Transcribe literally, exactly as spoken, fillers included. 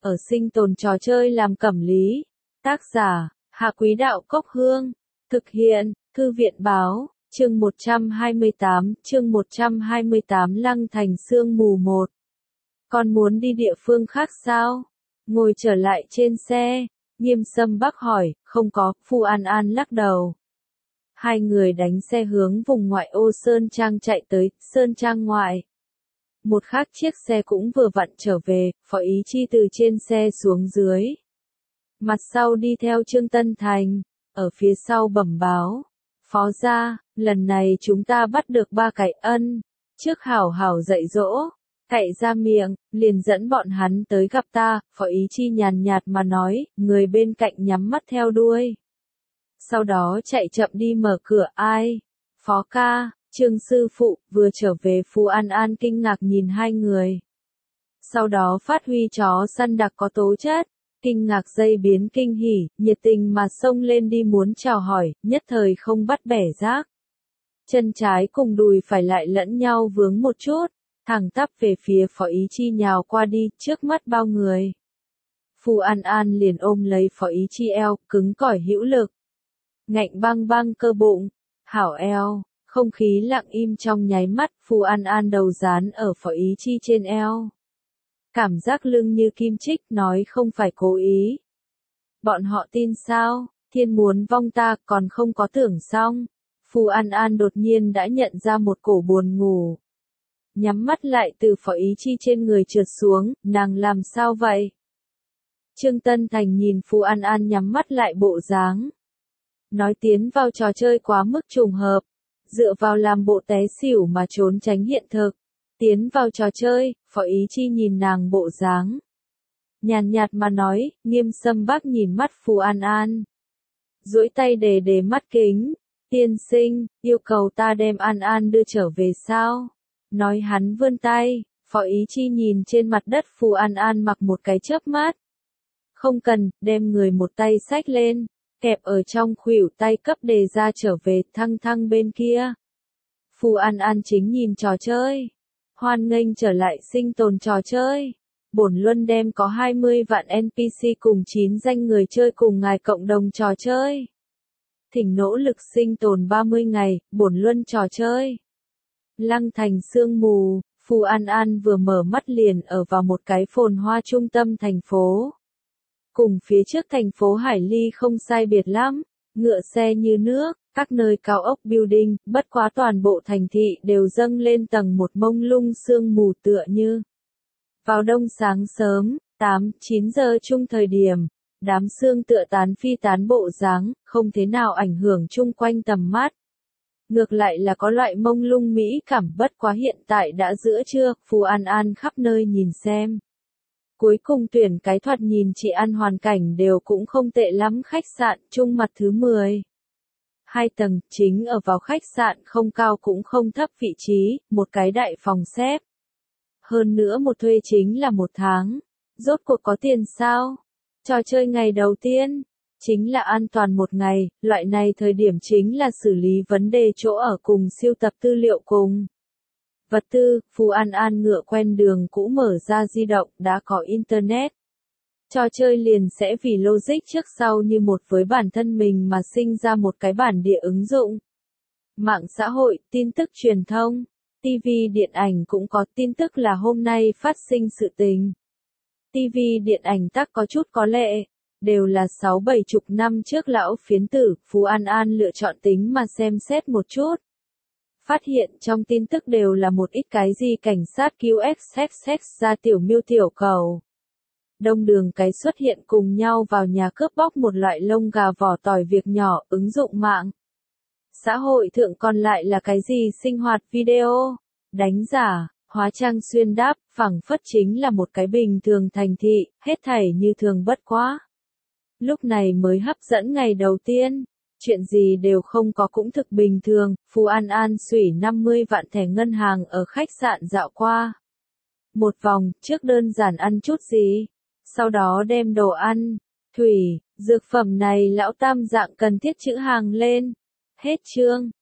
ở sinh tồn trò chơi làm cẩm lý. Tác giả, Hạ Quý Đạo Cốc Hương. Thực hiện, Thư viện Báo, chương một trăm hai mươi tám, chương một trăm hai mươi tám Lăng Thành Sương Mù một. Con muốn đi địa phương khác sao? Ngồi trở lại trên xe, Nghiêm Sâm Bắc hỏi, không có, Phu An An lắc đầu. Hai người đánh xe hướng vùng ngoại ô Sơn Trang chạy tới, Sơn Trang ngoại. Một khác chiếc xe cũng vừa vặn trở về, Phó Ý Chi từ trên xe xuống dưới. Mặt sau đi theo Trương Tân Thành, ở phía sau bẩm báo. Phó gia, lần này chúng ta bắt được ba cái ân, trước hảo hảo dạy dỗ, cậy ra miệng, liền dẫn bọn hắn tới gặp ta, Phó Ý Chi nhàn nhạt mà nói, người bên cạnh nhắm mắt theo đuôi. Sau đó chạy chậm đi mở cửa ai? Phó ca, Trương sư phụ, vừa trở về Phu An An kinh ngạc nhìn hai người. Sau đó phát huy chó săn đặc có tố chất, kinh ngạc dây biến kinh hỉ, nhiệt tình mà xông lên đi muốn chào hỏi, nhất thời không bắt bẻ rác. Chân trái cùng đùi phải lại lẫn nhau vướng một chút, thẳng tắp về phía Phó Ý Chi nhào qua đi, trước mắt bao người. Phu An An liền ôm lấy Phó Ý Chi eo, cứng cỏi hữu lực. Ngạnh băng băng cơ bụng, hảo eo, không khí lặng im trong nháy mắt, Phu An An đầu dán ở Phó Ý Chi trên eo. Cảm giác lưng như kim chích, nói không phải cố ý. Bọn họ tin sao, thiên muốn vong ta còn không có tưởng xong. Phu An An đột nhiên đã nhận ra một cổ buồn ngủ. Nhắm mắt lại từ Phó Ý Chi trên người trượt xuống, nàng làm sao vậy? Trương Tân Thành nhìn Phu An An nhắm mắt lại bộ dáng. Nói tiến vào trò chơi quá mức trùng hợp, dựa vào làm bộ té xỉu mà trốn tránh hiện thực. Tiến vào trò chơi, Phó Ý Chi nhìn nàng bộ dáng. Nhàn nhạt mà nói, Nghiêm Sâm Bắc nhìn mắt Phu An An. Duỗi tay đề đề mắt kính, tiên sinh, yêu cầu ta đem An An đưa trở về sao? Nói hắn vươn tay, Phó Ý Chi nhìn trên mặt đất Phu An An mặc một cái chớp mắt. Không cần, đem người một tay xách lên, kẹp ở trong khuỷu tay cấp đề ra trở về thăng thăng bên kia. Phu An An chính nhìn trò chơi. Hoan nghênh trở lại sinh tồn trò chơi. Bổn luân đem có hai mươi vạn en pê xê cùng chín danh người chơi cùng ngài cộng đồng trò chơi. Thỉnh nỗ lực sinh tồn ba mươi ngày, bổn luân trò chơi. Lăng Thành Sương Mù, Phu An An vừa mở mắt liền ở vào một cái phồn hoa trung tâm thành phố. Cùng phía trước thành phố Hải Ly không sai biệt lắm, ngựa xe như nước, các nơi cao ốc building, bất quá toàn bộ thành thị đều dâng lên tầng một mông lung sương mù tựa như. Vào đông sáng sớm, tám, chín giờ chung thời điểm, đám sương tựa tán phi tán bộ dáng, không thế nào ảnh hưởng chung quanh tầm mắt. Ngược lại là có loại mông lung mỹ cảm bất quá hiện tại đã giữa trưa, Phu An An khắp nơi nhìn xem. Cuối cùng tuyển cái thoạt nhìn chị ăn hoàn cảnh đều cũng không tệ lắm khách sạn trung mặt thứ mười. Hai tầng, chính ở vào khách sạn không cao cũng không thấp vị trí, một cái đại phòng xếp. Hơn nữa một thuê chính là một tháng. Rốt cuộc có tiền sao? Trò chơi ngày đầu tiên, chính là an toàn một ngày, loại này thời điểm chính là xử lý vấn đề chỗ ở cùng siêu tập tư liệu cùng. Vật tư, Phu An An ngựa quen đường cũ mở ra di động, đã có internet. Trò chơi liền sẽ vì logic trước sau như một với bản thân mình mà sinh ra một cái bản địa ứng dụng. Mạng xã hội, tin tức truyền thông, ti vi điện ảnh cũng có tin tức là hôm nay phát sinh sự tình. ti vi điện ảnh tắc có chút có lệ, đều là sáu bảy chục năm trước lão phiến tử, Phu An An lựa chọn tính mà xem xét một chút. Phát hiện trong tin tức đều là một ít cái gì cảnh sát cứu xxx ra tiểu miêu tiểu cầu. Đông đường cái xuất hiện cùng nhau vào nhà cướp bóc một loại lông gà vỏ tỏi việc nhỏ, ứng dụng mạng. Xã hội thượng còn lại là cái gì sinh hoạt video, đánh giả, hóa trang xuyên đáp, phẳng phất chính là một cái bình thường thành thị, hết thảy như thường bất quá. Lúc này mới hấp dẫn ngày đầu tiên. Chuyện gì đều không có cũng thực bình thường, Phu An An xủy năm mươi vạn thẻ ngân hàng ở khách sạn dạo qua. Một vòng, trước đơn giản ăn chút gì, sau đó đem đồ ăn, thủy, dược phẩm này lão tam dạng cần thiết chữ hàng lên. Hết chương.